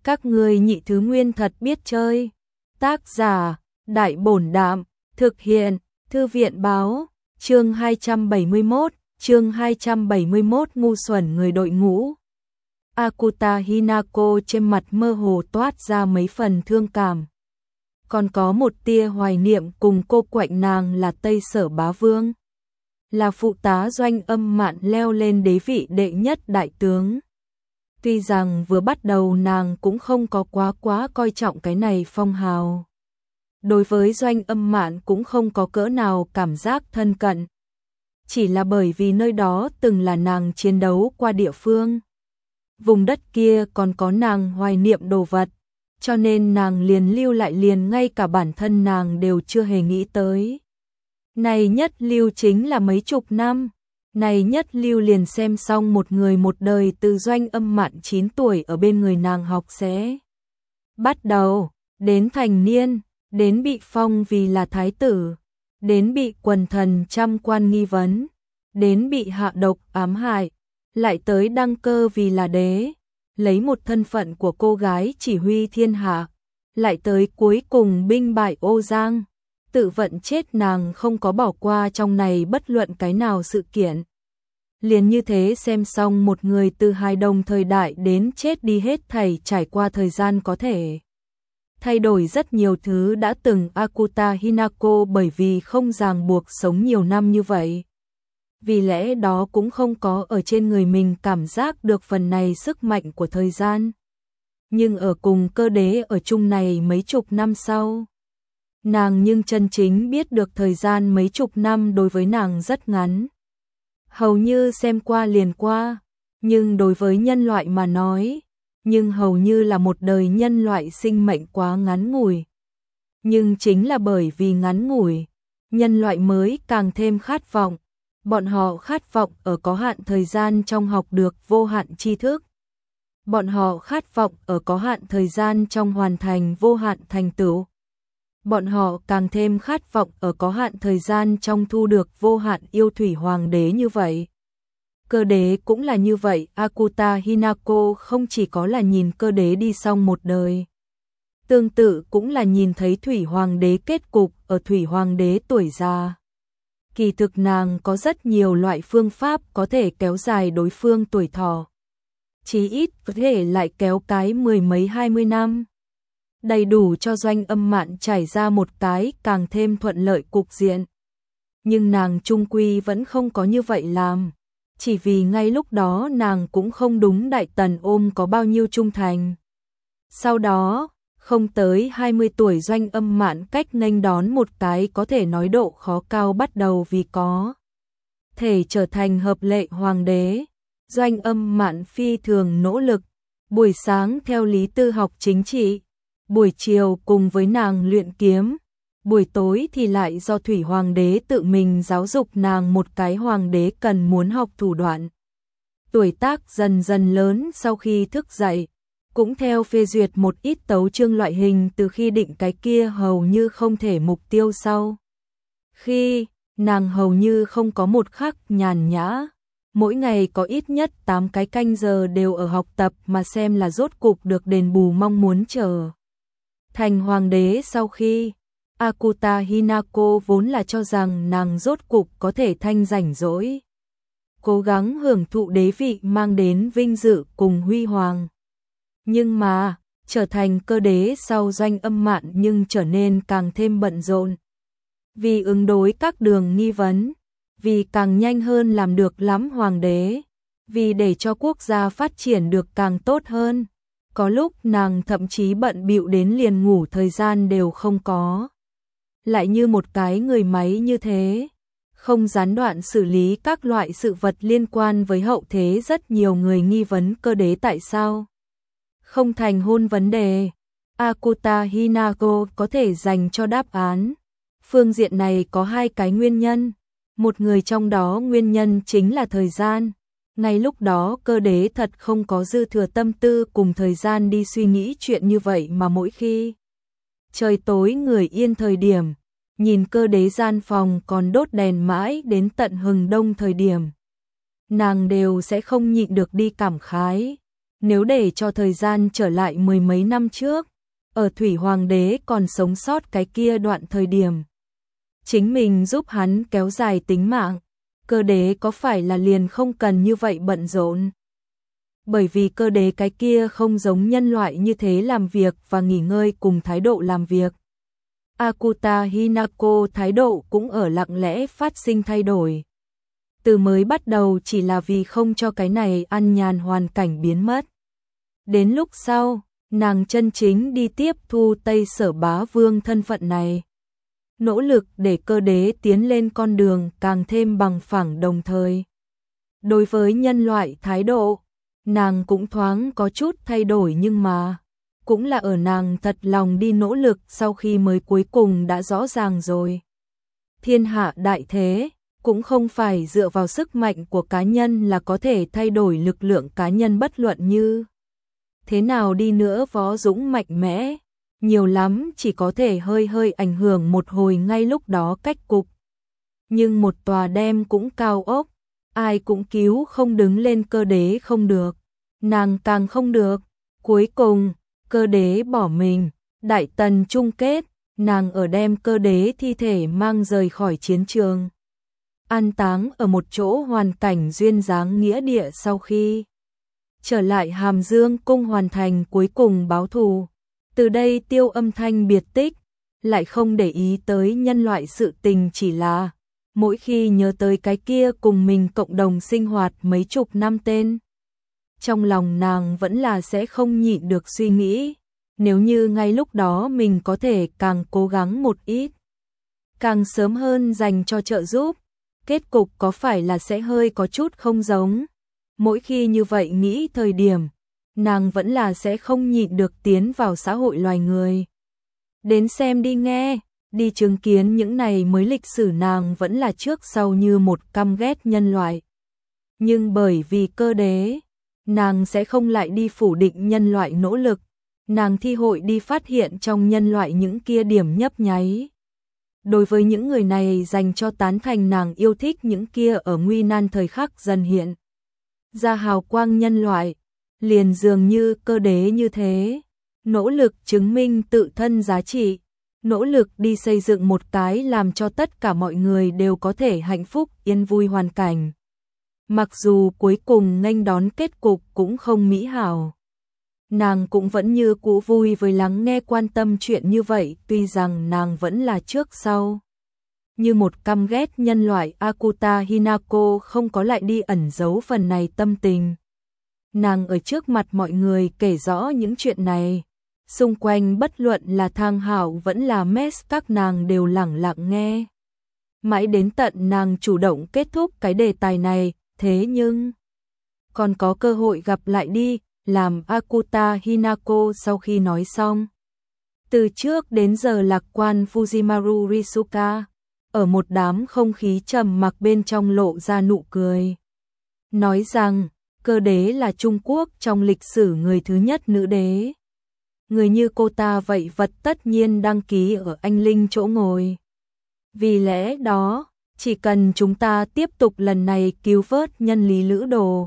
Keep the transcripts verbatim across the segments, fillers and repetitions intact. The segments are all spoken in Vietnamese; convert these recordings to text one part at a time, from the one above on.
Các ngươi nhị thứ nguyên thật biết chơi. Tác giả, Đại Bổn Đạm, thực hiện, Thư viện Báo, chương hai trăm bảy mươi mốt, chương hai trăm bảy mươi mốt ngu xuẩn người đội ngũ. Akuta Hinako trên mặt mơ hồ toát ra mấy phần thương cảm. Còn có một tia hoài niệm cùng cô quạnh nàng là Tây Sở Bá Vương. Là phụ tá Doanh Âm Mạn leo lên đế vị đệ nhất đại tướng. Tuy rằng vừa bắt đầu nàng cũng không có quá quá coi trọng cái này phong hào. Đối với Doanh Âm Mạn cũng không có cỡ nào cảm giác thân cận. Chỉ là bởi vì nơi đó từng là nàng chiến đấu qua địa phương. Vùng đất kia còn có nàng hoài niệm đồ vật, cho nên nàng liền lưu lại, liền ngay cả bản thân nàng đều chưa hề nghĩ tới. Này nhất lưu chính là mấy chục năm, này nhất lưu liền xem xong một người một đời từ Doanh Âm Mạn chín tuổi ở bên người nàng học sẽ. Bắt đầu, đến thành niên, đến bị phong vì là thái tử, đến bị quần thần trăm quan nghi vấn, đến bị hạ độc ám hại, lại tới đăng cơ vì là đế, lấy một thân phận của cô gái chỉ huy thiên hạ, lại tới cuối cùng binh bại Ô Giang, tự vận chết, nàng không có bỏ qua trong này bất luận cái nào sự kiện. Liền như thế xem xong một người từ hài đồng thời đại đến chết đi hết thảy, trải qua thời gian có thể thay đổi rất nhiều thứ đã từng. Akuta Hinako bởi vì không ràng buộc sống nhiều năm như vậy, vì lẽ đó cũng không có ở trên người mình cảm giác được phần này sức mạnh của thời gian. Nhưng ở cùng Cơ Đế ở chung này mấy chục năm sau, nàng nhưng chân chính biết được thời gian mấy chục năm đối với nàng rất ngắn. Hầu như xem qua liền qua, nhưng đối với nhân loại mà nói, nhưng hầu như là một đời nhân loại sinh mệnh quá ngắn ngủi. Nhưng chính là bởi vì ngắn ngủi, nhân loại mới càng thêm khát vọng. Bọn họ khát vọng ở có hạn thời gian trong học được vô hạn tri thức. Bọn họ khát vọng ở có hạn thời gian trong hoàn thành vô hạn thành tựu. Bọn họ càng thêm khát vọng ở có hạn thời gian trong thu được vô hạn yêu thủy hoàng đế như vậy. Cơ Đế cũng là như vậy. Akuta Hinako không chỉ có là nhìn Cơ Đế đi xong một đời, tương tự cũng là nhìn thấy thủy hoàng đế kết cục ở thủy hoàng đế tuổi già. Kỳ thực nàng có rất nhiều loại phương pháp có thể kéo dài đối phương tuổi thọ. Chí ít có thể lại kéo cái mười mấy hai mươi năm. Đầy đủ cho Doanh Âm Mạn trải ra một cái càng thêm thuận lợi cục diện. Nhưng nàng chung quy vẫn không có như vậy làm. Chỉ vì ngay lúc đó nàng cũng không đúng Đại Tần ôm có bao nhiêu trung thành. Sau đó, không tới hai mươi tuổi Doanh Âm Mạn cách nghênh đón một cái có thể nói độ khó cao bắt đầu vì có thể trở thành hợp lệ hoàng đế. Doanh Âm Mạn phi thường nỗ lực, buổi sáng theo lý tư học chính trị, buổi chiều cùng với nàng luyện kiếm, buổi tối thì lại do thủy hoàng đế tự mình giáo dục nàng một cái hoàng đế cần muốn học thủ đoạn. Tuổi tác dần dần lớn, sau khi thức dậy cũng theo phê duyệt một ít tấu chương loại hình, từ khi định cái kia hầu như không thể mục tiêu sau. Khi nàng hầu như không có một khắc nhàn nhã, mỗi ngày có ít nhất tám cái canh giờ đều ở học tập mà xem là rốt cục được đền bù mong muốn trở thành hoàng đế. Sau khi Akuta Hinako vốn là cho rằng nàng rốt cục có thể thanh rảnh rỗi, cố gắng hưởng thụ đế vị mang đến vinh dự cùng huy hoàng. Nhưng mà, trở thành Cơ Đế sau, Doanh Âm Mạn nhưng trở nên càng thêm bận rộn. Vì ứng đối các đường nghi vấn, vì càng nhanh hơn làm được lắm hoàng đế, vì để cho quốc gia phát triển được càng tốt hơn. Có lúc nàng thậm chí bận bịu đến liền ngủ thời gian đều không có. Lại như một cái người máy như thế, không gián đoạn xử lý các loại sự vật liên quan với hậu thế. Rất nhiều người nghi vấn Cơ Đế tại sao không thành hôn vấn đề. Akuta Hinako có thể dành cho đáp án. Phương diện này có hai cái nguyên nhân. Một người trong đó nguyên nhân chính là thời gian. Ngay lúc đó Cơ Đế thật không có dư thừa tâm tư cùng thời gian đi suy nghĩ chuyện như vậy, mà mỗi khi trời tối người yên thời điểm, nhìn Cơ Đế gian phòng còn đốt đèn mãi đến tận hừng đông thời điểm, nàng đều sẽ không nhịn được đi cảm khái. Nếu để cho thời gian trở lại mười mấy năm trước, ở Thủy Hoàng đế còn sống sót cái kia đoạn thời điểm, chính mình giúp hắn kéo dài tính mạng, Cơ đế có phải là liền không cần như vậy bận rộn? Bởi vì cơ đế cái kia không giống nhân loại như thế làm việc và nghỉ ngơi cùng thái độ làm việc. Akuta Hinako thái độ cũng ở lặng lẽ phát sinh thay đổi. Từ mới bắt đầu chỉ là vì không cho cái này ăn nhàn hoàn cảnh biến mất. Đến lúc sau, nàng chân chính đi tiếp thu Tây Sở Bá Vương thân phận này. Nỗ lực để cơ đế tiến lên con đường càng thêm bằng phẳng đồng thời. Đối với nhân loại thái độ, nàng cũng thoáng có chút thay đổi nhưng mà, cũng là ở nàng thật lòng đi nỗ lực sau khi mới cuối cùng đã rõ ràng rồi. Thiên hạ đại thế, cũng không phải dựa vào sức mạnh của cá nhân là có thể thay đổi lực lượng cá nhân bất luận như. Thế nào đi nữa võ dũng mạnh mẽ, nhiều lắm chỉ có thể hơi hơi ảnh hưởng một hồi ngay lúc đó cách cục. Nhưng một tòa đem cũng cao ốc, ai cũng cứu không đứng lên cơ đế không được, nàng càng không được. Cuối cùng, cơ đế bỏ mình, đại tần chung kết, nàng ở đem cơ đế thi thể mang rời khỏi chiến trường. An táng ở một chỗ hoàn cảnh duyên dáng nghĩa địa sau khi trở lại Hàm Dương cung hoàn thành cuối cùng báo thù. Từ đây Tiêu Âm Thanh biệt tích, lại không để ý tới nhân loại sự tình chỉ là, mỗi khi nhớ tới cái kia cùng mình cộng đồng sinh hoạt mấy chục năm tên. Trong lòng nàng vẫn là sẽ không nhịn được suy nghĩ, nếu như ngay lúc đó mình có thể càng cố gắng một ít, càng sớm hơn dành cho trợ giúp, kết cục có phải là sẽ hơi có chút không giống. Mỗi khi như vậy nghĩ thời điểm, nàng vẫn là sẽ không nhịn được tiến vào xã hội loài người. Đến xem đi nghe, đi chứng kiến những này mới lịch sử nàng vẫn là trước sau như một căm ghét nhân loại. Nhưng bởi vì cơ đế, nàng sẽ không lại đi phủ định nhân loại nỗ lực, nàng thi hội đi phát hiện trong nhân loại những kia điểm nhấp nháy. Đối với những người này dành cho tán thành nàng yêu thích những kia ở nguy nan thời khắc dần hiện ra hào quang nhân loại, liền dường như cơ đế như thế, nỗ lực chứng minh tự thân giá trị, nỗ lực đi xây dựng một cái làm cho tất cả mọi người đều có thể hạnh phúc yên vui hoàn cảnh. Mặc dù cuối cùng nghênh đón kết cục cũng không mỹ hảo, nàng cũng vẫn như cũ vui với lắng nghe quan tâm chuyện như vậy, tuy rằng nàng vẫn là trước sau. Như một căm ghét nhân loại, Akuta Hinako không có lại đi ẩn giấu phần này tâm tình. Nàng ở trước mặt mọi người kể rõ những chuyện này, xung quanh bất luận là Thang Hạo vẫn là Mess các nàng đều lẳng lặng nghe. Mãi đến tận nàng chủ động kết thúc cái đề tài này, thế nhưng còn có cơ hội gặp lại đi, làm Akuta Hinako sau khi nói xong. Từ trước đến giờ lạc quan Fujimaru Risuka, ở một đám không khí trầm mặc bên trong lộ ra nụ cười. Nói rằng, cơ đế là Trung Quốc trong lịch sử người thứ nhất nữ đế. Người như cô ta vậy vật tất nhiên đăng ký ở anh linh chỗ ngồi. Vì lẽ đó, chỉ cần chúng ta tiếp tục lần này cứu vớt nhân lý lữ đồ,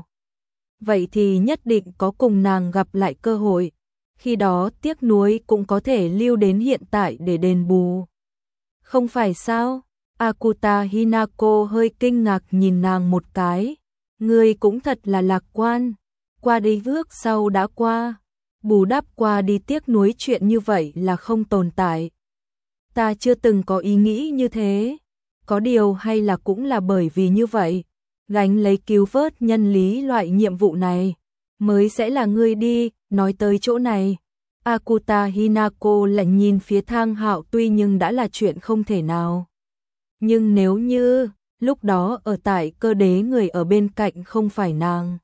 vậy thì nhất định có cùng nàng gặp lại cơ hội. Khi đó tiếc nuối cũng có thể lưu đến hiện tại để đền bù. Không phải sao? Akuta Hinako hơi kinh ngạc nhìn nàng một cái. Ngươi cũng thật là lạc quan. Qua đi bước sau đã qua. Bù đắp qua đi tiếc nuối chuyện như vậy là không tồn tại. Ta chưa từng có ý nghĩ như thế. Có điều hay là cũng là bởi vì như vậy, gánh lấy cứu vớt nhân lý loại nhiệm vụ này, mới sẽ là ngươi đi. Nói tới chỗ này, Akuta Hinako lại nhìn phía Thang Hạo, tuy nhưng đã là chuyện không thể nào. Nhưng nếu như, lúc đó ở tại cơ đế người ở bên cạnh không phải nàng,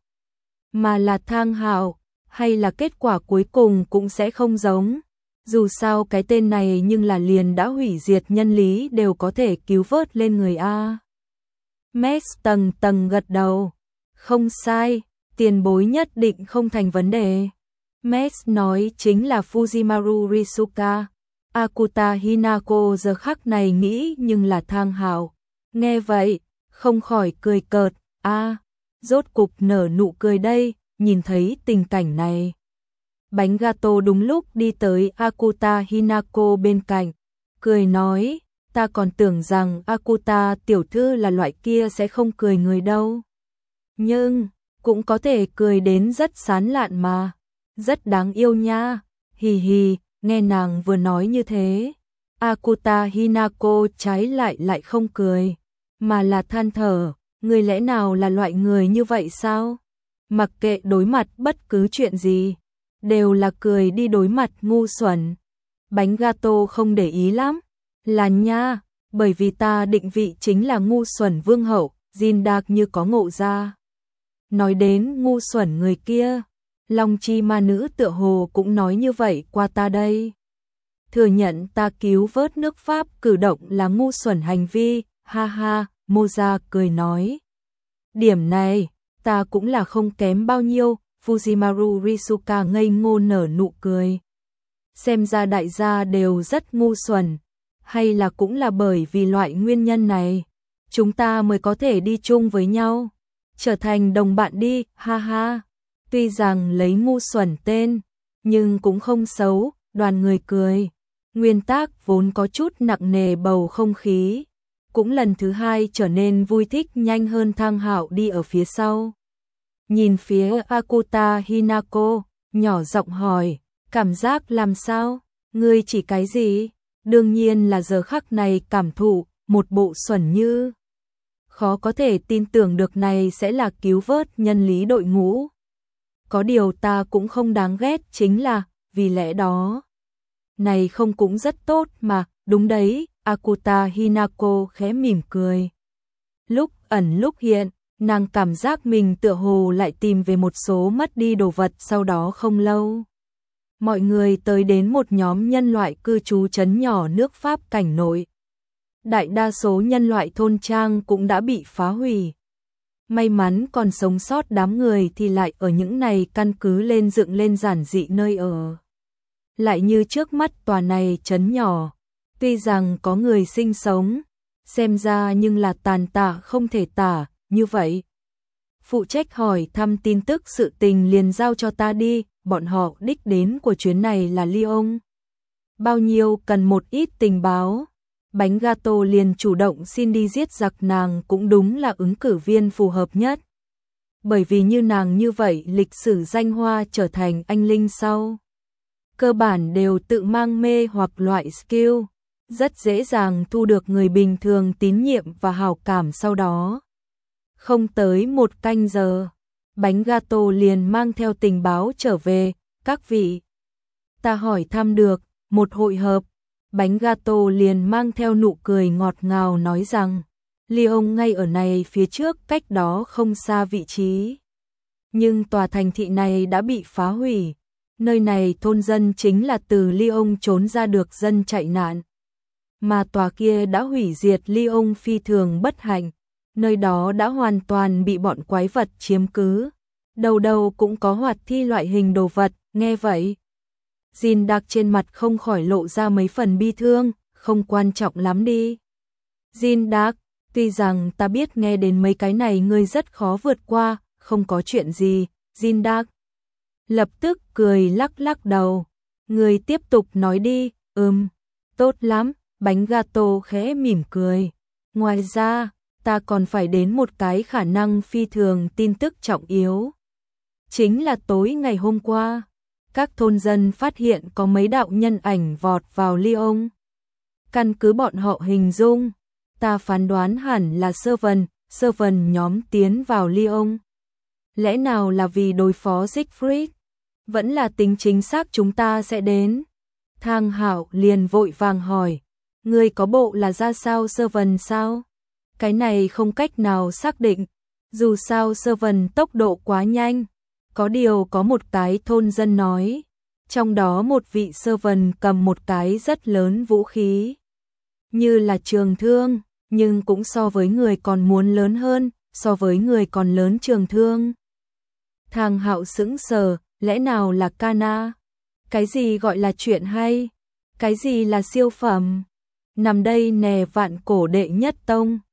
mà là Thang Hạo, hay là kết quả cuối cùng cũng sẽ không giống. Dù sao cái tên này nhưng là liền đã hủy diệt nhân lý đều có thể cứu vớt lên người A. Mess tầng tầng gật đầu. Không sai, tiền bối nhất định không thành vấn đề. Mess nói chính là Fujimaru Risuka. Akuta Hinako giờ khắc này nghĩ nhưng là Thang Hạo. Nghe vậy, không khỏi cười cợt. A, rốt cục nở nụ cười đây, nhìn thấy tình cảnh này. Bánh gato đúng lúc đi tới Akuta Hinako bên cạnh, cười nói, ta còn tưởng rằng Akuta tiểu thư là loại kia sẽ không cười người đâu. Nhưng, cũng có thể cười đến rất sán lạn mà, rất đáng yêu nha, hì hì, nghe nàng vừa nói như thế. Akuta Hinako trái lại lại không cười, mà là than thở, người lẽ nào là loại người như vậy sao? Mặc kệ đối mặt bất cứ chuyện gì, đều là cười đi đối mặt ngu xuẩn. Bánh gato không để ý lắm, là nha, bởi vì ta định vị chính là ngu xuẩn vương hậu, Jin Dark như có ngộ ra. Nói đến ngu xuẩn người kia, Long Chi ma nữ tựa hồ cũng nói như vậy qua ta đây. Thừa nhận ta cứu vớt nước Pháp cử động là ngu xuẩn hành vi, ha ha, Moza cười nói. Điểm này, ta cũng là không kém bao nhiêu, Fujimaru Risuka ngây ngô nở nụ cười. Xem ra đại gia đều rất ngu xuẩn, hay là cũng là bởi vì loại nguyên nhân này, chúng ta mới có thể đi chung với nhau, trở thành đồng bạn đi, ha ha. Tuy rằng lấy ngu xuẩn tên, nhưng cũng không xấu, đoàn người cười. Nguyên tác vốn có chút nặng nề bầu không khí, cũng lần thứ hai trở nên vui thích nhanh hơn. Thang Hạo đi ở phía sau. Nhìn phía Akuta Hinako, nhỏ giọng hỏi, cảm giác làm sao? Ngươi chỉ cái gì? Đương nhiên là giờ khắc này cảm thụ, một bộ xuẩn như. Khó có thể tin tưởng được này sẽ là cứu vớt nhân lý đội ngũ. Có điều ta cũng không đáng ghét chính là, vì lẽ đó. Này không cũng rất tốt mà, đúng đấy, Akuta Hinako khẽ mỉm cười. Lúc ẩn lúc hiện, nàng cảm giác mình tựa hồ lại tìm về một số mất đi đồ vật. Sau đó không lâu, mọi người tới đến một nhóm nhân loại cư trú trấn nhỏ nước Pháp cảnh nội. Đại đa số nhân loại thôn trang cũng đã bị phá hủy. May mắn còn sống sót đám người thì lại ở những này căn cứ lên dựng lên giản dị nơi ở. Lại như trước mắt tòa này trấn nhỏ, tuy rằng có người sinh sống, xem ra nhưng là tàn tạ không thể tả, như vậy. Phụ trách hỏi thăm tin tức sự tình liền giao cho ta đi, bọn họ đích đến của chuyến này là Lyon. Bao nhiêu cần một ít tình báo. Bánh gato liền chủ động xin đi giết giặc, nàng cũng đúng là ứng cử viên phù hợp nhất. Bởi vì như nàng như vậy lịch sử danh hoa trở thành anh linh sau. Cơ bản đều tự mang mê hoặc loại skill, rất dễ dàng thu được người bình thường tín nhiệm và hảo cảm sau đó. Không tới một canh giờ, bánh gato liền mang theo tình báo trở về, các vị. Ta hỏi thăm được, một hội hợp, bánh gato liền mang theo nụ cười ngọt ngào nói rằng, Lyon ngay ở này phía trước cách đó không xa vị trí. Nhưng tòa thành thị này đã bị phá hủy. Nơi này thôn dân chính là từ Lyon trốn ra được dân chạy nạn. Mà tòa kia đã hủy diệt Lyon phi thường bất hạnh. Nơi đó đã hoàn toàn bị bọn quái vật chiếm cứ. Đầu đầu cũng có hoạt thi loại hình đồ vật, nghe vậy. Jin Dark trên mặt không khỏi lộ ra mấy phần bi thương, không quan trọng lắm đi. Jin Dark, tuy rằng ta biết nghe đến mấy cái này ngươi rất khó vượt qua, không có chuyện gì, Jin Dark. Lập tức cười lắc lắc đầu. Người tiếp tục nói đi, ừm, tốt lắm, bánh gato khẽ mỉm cười. Ngoài ra, ta còn phải đến một cái khả năng phi thường tin tức trọng yếu. Chính là tối ngày hôm qua, các thôn dân phát hiện có mấy đạo nhân ảnh vọt vào Lyon. Căn cứ bọn họ hình dung, ta phán đoán hẳn là Servant, Servant nhóm tiến vào Lyon. Lẽ nào là vì đối phó Siegfried? Vẫn là tính chính xác chúng ta sẽ đến. Thang Hạo liền vội vàng hỏi, người có bộ là ra sao Servant sao? Cái này không cách nào xác định, dù sao Servant tốc độ quá nhanh. Có điều có một cái thôn dân nói, trong đó một vị Servant cầm một cái rất lớn vũ khí. Như là trường thương, nhưng cũng so với người còn muốn lớn hơn, so với người còn lớn trường thương. Thang Hạo sững sờ, lẽ nào là Kana? Cái gì gọi là chuyện hay? Cái gì là siêu phẩm? Nằm đây nè vạn cổ đệ nhất tông.